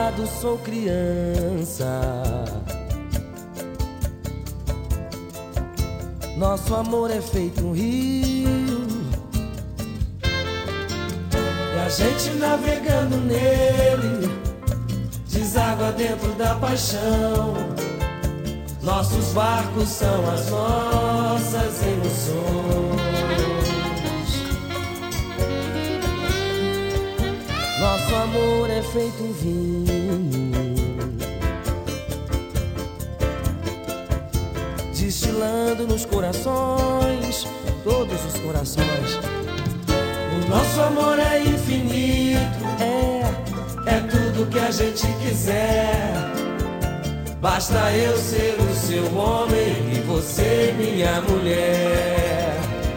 lado sou criança. Nosso amor é feito um rio, e a gente navegando nele deságua dentro da paixão. Nossos barcos são as nossas emoções. Nosso amor é feito um vinho, destilando nos corações, todos os corações. O nosso amor é infinito, é tudo que a gente quiser. Basta eu ser o seu homem e você minha mulher.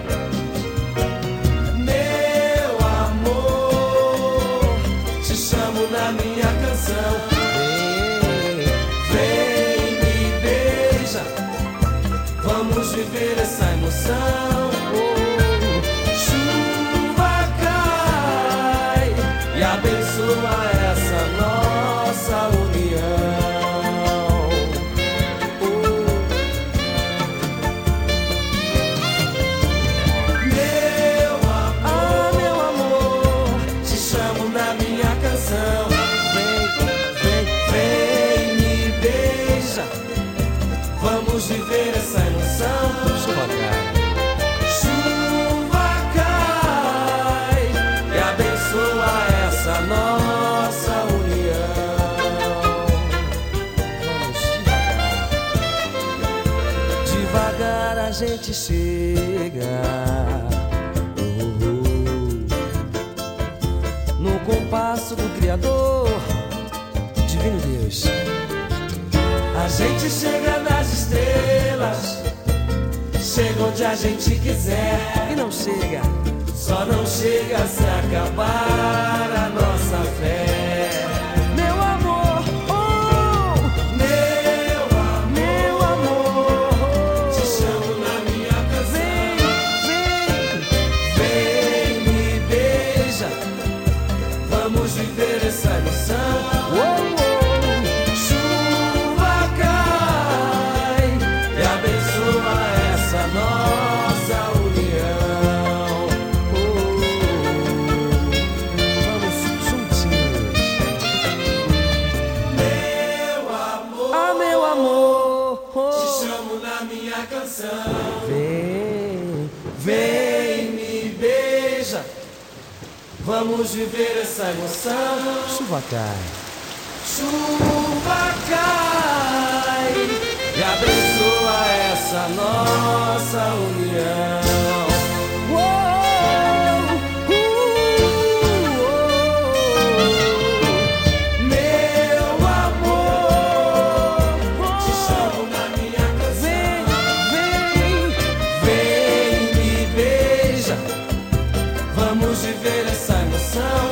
Meu amor, te chamo na minha canção. Vem, me beija, vamos viver essa emoção. Chuva cai e abençoa essa nossa união. Vamos viver essa emoção. Chuva cai e abençoa essa nossa união. Vamos devagar a gente chega no compasso do Criador, Divino Deus. A gente chega nas estrelas, chega onde a gente quiser. E não chega, só não chega se acabar a nossa fé. Meu amor, oh, meu amor, te chamo na minha canção. Vem, me beija, vamos viver essa emoção. Vem, me beija, vamos viver essa emoção. Chuva cai e abençoa essa nossa união. Vamos viver essa emoção.